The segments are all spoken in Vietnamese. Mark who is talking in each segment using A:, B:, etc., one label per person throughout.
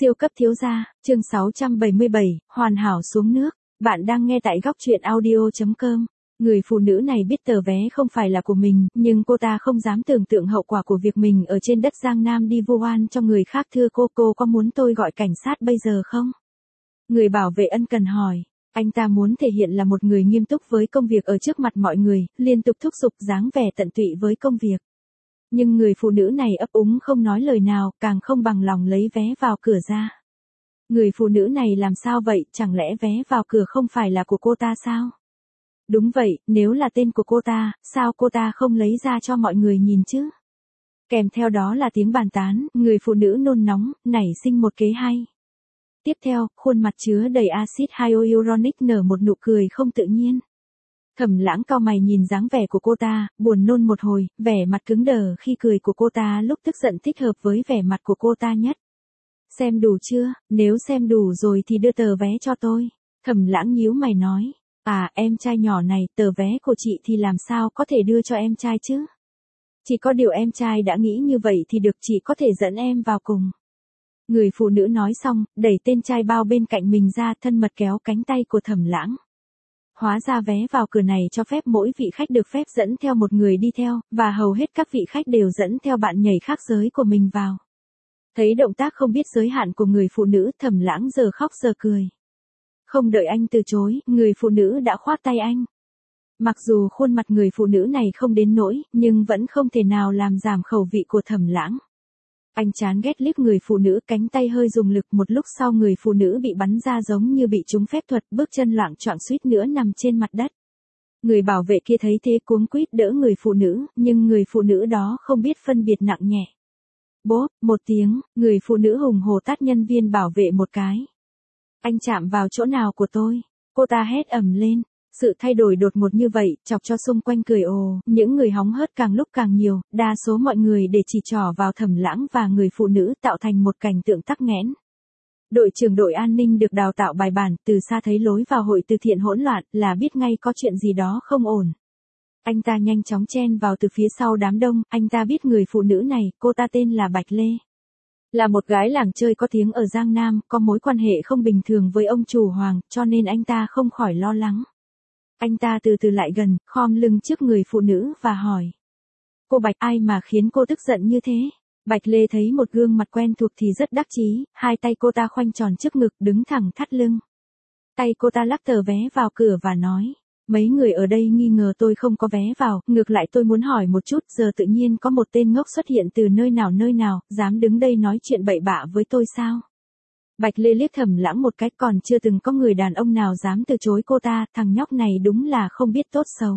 A: Siêu cấp thiếu gia, chương 677, hoàn hảo xuống nước. Bạn đang nghe tại góc truyện audio.com. Người phụ nữ này biết tờ vé không phải là của mình, nhưng cô ta không dám tưởng tượng hậu quả của việc mình ở trên đất Giang Nam đi vu oan cho người khác. Thưa cô có muốn tôi gọi cảnh sát bây giờ không? Người bảo vệ ân cần hỏi. Anh ta muốn thể hiện là một người nghiêm túc với công việc ở trước mặt mọi người, liên tục thúc giục dáng vẻ tận tụy với công việc. Nhưng người phụ nữ này ấp úng không nói lời nào, càng không bằng lòng lấy vé vào cửa ra. Người phụ nữ này làm sao vậy, chẳng lẽ vé vào cửa không phải là của cô ta sao? Đúng vậy, nếu là tên của cô ta, sao cô ta không lấy ra cho mọi người nhìn chứ? Kèm theo đó là tiếng bàn tán, người phụ nữ nôn nóng, nảy sinh một kế hay. Tiếp theo, khuôn mặt chứa đầy axit hyaluronic nở một nụ cười không tự nhiên. Thẩm Lãng cau mày nhìn dáng vẻ của cô ta, buồn nôn một hồi, vẻ mặt cứng đờ khi cười của cô ta lúc tức giận thích hợp với vẻ mặt của cô ta nhất. Xem đủ chưa, nếu xem đủ rồi thì đưa tờ vé cho tôi. Thẩm Lãng nhíu mày nói, em trai nhỏ này, tờ vé của chị thì làm sao có thể đưa cho em trai chứ? Chỉ có điều em trai đã nghĩ như vậy thì được, chị có thể dẫn em vào cùng. Người phụ nữ nói xong, đẩy tên trai bao bên cạnh mình ra, thân mật kéo cánh tay của Thẩm Lãng. Hóa ra vé vào cửa này cho phép mỗi vị khách được phép dẫn theo một người đi theo, và hầu hết các vị khách đều dẫn theo bạn nhảy khác giới của mình vào. Thấy động tác không biết giới hạn của người phụ nữ, Thẩm Lãng giờ khóc giờ cười. Không đợi anh từ chối, người phụ nữ đã khoác tay anh. Mặc dù khuôn mặt người phụ nữ này không đến nỗi, nhưng vẫn không thể nào làm giảm khẩu vị của Thẩm Lãng. Anh chán ghét liếc người phụ nữ, cánh tay hơi dùng lực, một lúc sau người phụ nữ bị bắn ra giống như bị trúng phép thuật, bước chân loạng choạng suýt nữa nằm trên mặt đất. Người bảo vệ kia thấy thế cuống quýt đỡ người phụ nữ, nhưng người phụ nữ đó không biết phân biệt nặng nhẹ. Bốp, một tiếng, người phụ nữ hùng hổ tát nhân viên bảo vệ một cái. Anh chạm vào chỗ nào của tôi? Cô ta hét ầm lên. Sự thay đổi đột ngột như vậy, chọc cho xung quanh cười ồ, những người hóng hớt càng lúc càng nhiều, đa số mọi người để chỉ trỏ vào Thẩm Lãng và người phụ nữ, tạo thành một cảnh tượng tắc nghẽn. Đội trưởng đội an ninh được đào tạo bài bản, từ xa thấy lối vào hội từ thiện hỗn loạn, là biết ngay có chuyện gì đó không ổn. Anh ta nhanh chóng chen vào từ phía sau đám đông, anh ta biết người phụ nữ này, cô ta tên là Bạch Lê. Là một gái làng chơi có tiếng ở Giang Nam, có mối quan hệ không bình thường với ông chủ Hoàng, cho nên anh ta không khỏi lo lắng. Anh ta từ từ lại gần, khom lưng trước người phụ nữ và hỏi. Cô Bạch, ai mà khiến cô tức giận như thế? Bạch Lê thấy một gương mặt quen thuộc thì rất đắc chí, hai tay cô ta khoanh tròn trước ngực, đứng thẳng thắt lưng. Tay cô ta lắc tờ vé vào cửa và nói. Mấy người ở đây nghi ngờ tôi không có vé vào, ngược lại tôi muốn hỏi một chút, giờ tự nhiên có một tên ngốc xuất hiện từ nơi nào, dám đứng đây nói chuyện bậy bạ với tôi sao? Bạch Lê liếc Thẩm Lãng một cái, còn chưa từng có người đàn ông nào dám từ chối cô ta, thằng nhóc này đúng là không biết tốt xấu.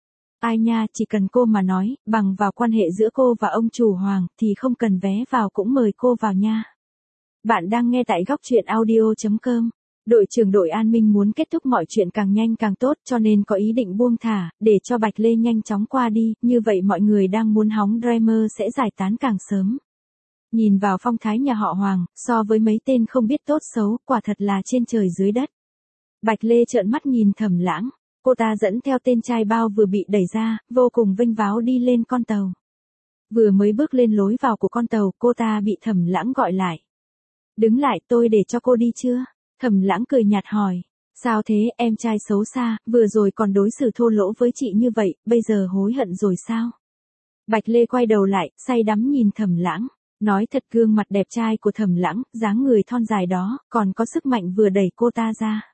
A: Ai nha, chỉ cần cô mà nói, bằng vào quan hệ giữa cô và ông chủ Hoàng, thì không cần vé vào cũng mời cô vào nha. Bạn đang nghe tại góc truyện audio.com. Đội trưởng đội an ninh muốn kết thúc mọi chuyện càng nhanh càng tốt, cho nên có ý định buông thả, để cho Bạch Lê nhanh chóng qua đi, như vậy mọi người đang muốn hóng drama sẽ giải tán càng sớm. Nhìn vào phong thái nhà họ Hoàng, so với mấy tên không biết tốt xấu, quả thật là trên trời dưới đất. Bạch Lê trợn mắt nhìn Thẩm Lãng, cô ta dẫn theo tên trai bao vừa bị đẩy ra, vô cùng vênh váo đi lên con tàu. Vừa mới bước lên lối vào của con tàu, cô ta bị Thẩm Lãng gọi lại. Đứng lại, tôi để cho cô đi chưa? Thẩm Lãng cười nhạt hỏi. Sao thế, em trai xấu xa, vừa rồi còn đối xử thô lỗ với chị như vậy, bây giờ hối hận rồi sao? Bạch Lê quay đầu lại, say đắm nhìn Thẩm Lãng. Nói thật, gương mặt đẹp trai của Thẩm Lãng, dáng người thon dài đó, còn có sức mạnh vừa đẩy cô ta ra.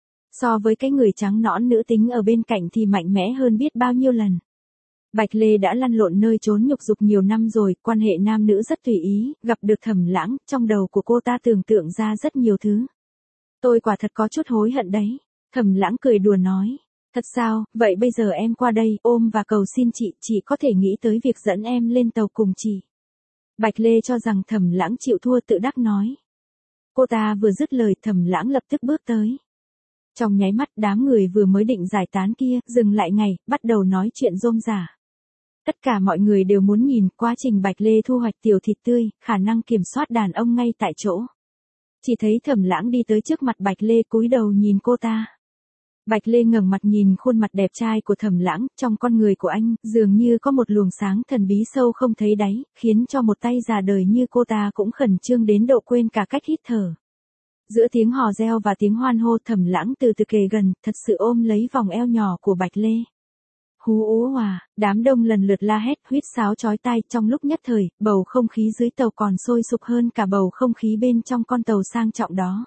A: So với cái người trắng nõn nữ tính ở bên cạnh thì mạnh mẽ hơn biết bao nhiêu lần. Bạch Lê đã lăn lộn nơi chốn nhục dục nhiều năm rồi, quan hệ nam nữ rất tùy ý, gặp được Thẩm Lãng, trong đầu của cô ta tưởng tượng ra rất nhiều thứ. Tôi quả thật có chút hối hận đấy. Thẩm Lãng cười đùa nói. Thật sao, vậy bây giờ em qua đây, ôm và cầu xin chị có thể nghĩ tới việc dẫn em lên tàu cùng chị. Bạch Lê cho rằng Thẩm Lãng chịu thua, tự đắc nói. Cô ta vừa dứt lời, Thẩm Lãng lập tức bước tới. Trong nháy mắt, đám người vừa mới định giải tán kia, dừng lại ngay, bắt đầu nói chuyện rôm rả. Tất cả mọi người đều muốn nhìn quá trình Bạch Lê thu hoạch tiểu thịt tươi, khả năng kiểm soát đàn ông ngay tại chỗ. Chỉ thấy Thẩm Lãng đi tới trước mặt Bạch Lê, cúi đầu nhìn cô ta. Bạch Lê ngẩng mặt nhìn khuôn mặt đẹp trai của Thẩm Lãng, trong con người của anh, dường như có một luồng sáng thần bí sâu không thấy đáy, khiến cho một tay già đời như cô ta cũng khẩn trương đến độ quên cả cách hít thở. Giữa tiếng hò reo và tiếng hoan hô, Thẩm Lãng từ từ kề gần, thật sự ôm lấy vòng eo nhỏ của Bạch Lê. Hú ú hòa, đám đông lần lượt la hét, huýt sáo chói tai, trong lúc nhất thời, bầu không khí dưới tàu còn sôi sục hơn cả bầu không khí bên trong con tàu sang trọng đó.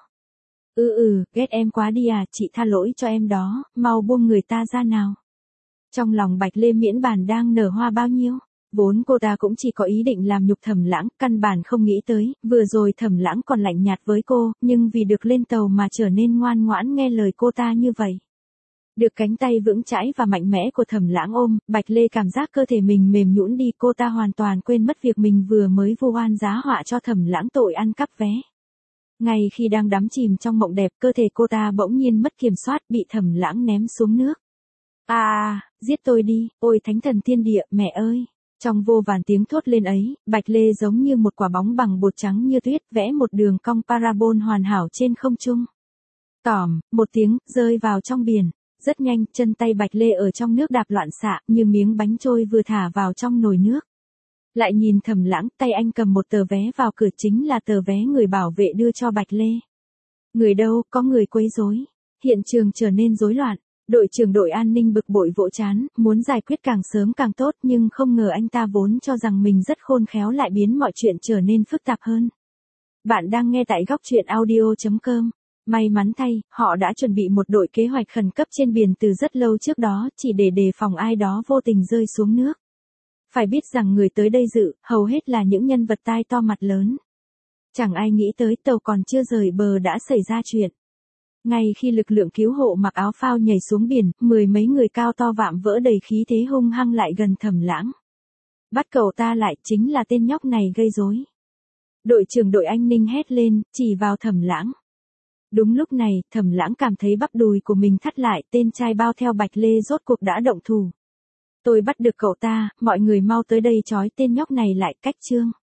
A: Ghét em quá đi à, chị tha lỗi cho em đó, mau buông người ta ra nào. Trong lòng Bạch Lê miễn bàn đang nở hoa bao nhiêu, vốn cô ta cũng chỉ có ý định làm nhục Thẩm Lãng, căn bản không nghĩ tới, vừa rồi Thẩm Lãng còn lạnh nhạt với cô, nhưng vì được lên tàu mà trở nên ngoan ngoãn nghe lời cô ta như vậy. Được cánh tay vững chãi và mạnh mẽ của Thẩm Lãng ôm, Bạch Lê cảm giác cơ thể mình mềm nhũn đi, cô ta hoàn toàn quên mất việc mình vừa mới vu oan giá họa cho Thẩm Lãng tội ăn cắp vé. Ngay khi đang đắm chìm trong mộng đẹp, cơ thể cô ta bỗng nhiên mất kiểm soát, bị Thẩm Lãng ném xuống nước. Giết tôi đi, ôi thánh thần thiên địa, mẹ ơi. Trong vô vàn tiếng thốt lên ấy, Bạch Lê giống như một quả bóng bằng bột trắng như tuyết, vẽ một đường cong parabol hoàn hảo trên không trung. Tỏm, một tiếng, rơi vào trong biển. Rất nhanh, chân tay Bạch Lê ở trong nước đạp loạn xạ, như miếng bánh trôi vừa thả vào trong nồi nước. Lại nhìn Thẩm Lãng, tay anh cầm một tờ vé vào cửa, chính là tờ vé người bảo vệ đưa cho Bạch Lê. Người đâu, có người quấy rối. Hiện trường trở nên rối loạn. Đội trưởng đội an ninh bực bội vỗ trán, muốn giải quyết càng sớm càng tốt, nhưng không ngờ anh ta vốn cho rằng mình rất khôn khéo lại biến mọi chuyện trở nên phức tạp hơn. Bạn đang nghe tại góc truyện audio.com. May mắn thay, họ đã chuẩn bị một đội kế hoạch khẩn cấp trên biển từ rất lâu trước đó, chỉ để đề phòng ai đó vô tình rơi xuống nước. Phải biết rằng người tới đây dự, hầu hết là những nhân vật tai to mặt lớn. Chẳng ai nghĩ tới tàu còn chưa rời bờ đã xảy ra chuyện. Ngay khi lực lượng cứu hộ mặc áo phao nhảy xuống biển, mười mấy người cao to vạm vỡ đầy khí thế hung hăng lại gần Thẩm Lãng. Bắt cậu ta lại, chính là tên nhóc này gây rối. Đội trưởng đội an ninh hét lên, chỉ vào Thẩm Lãng. Đúng lúc này, Thẩm Lãng cảm thấy bắp đùi của mình thắt lại, tên trai bao theo Bạch Lê rốt cuộc đã động thủ. Tôi bắt được cậu ta, mọi người mau tới đây trói tên nhóc này lại, cách chương.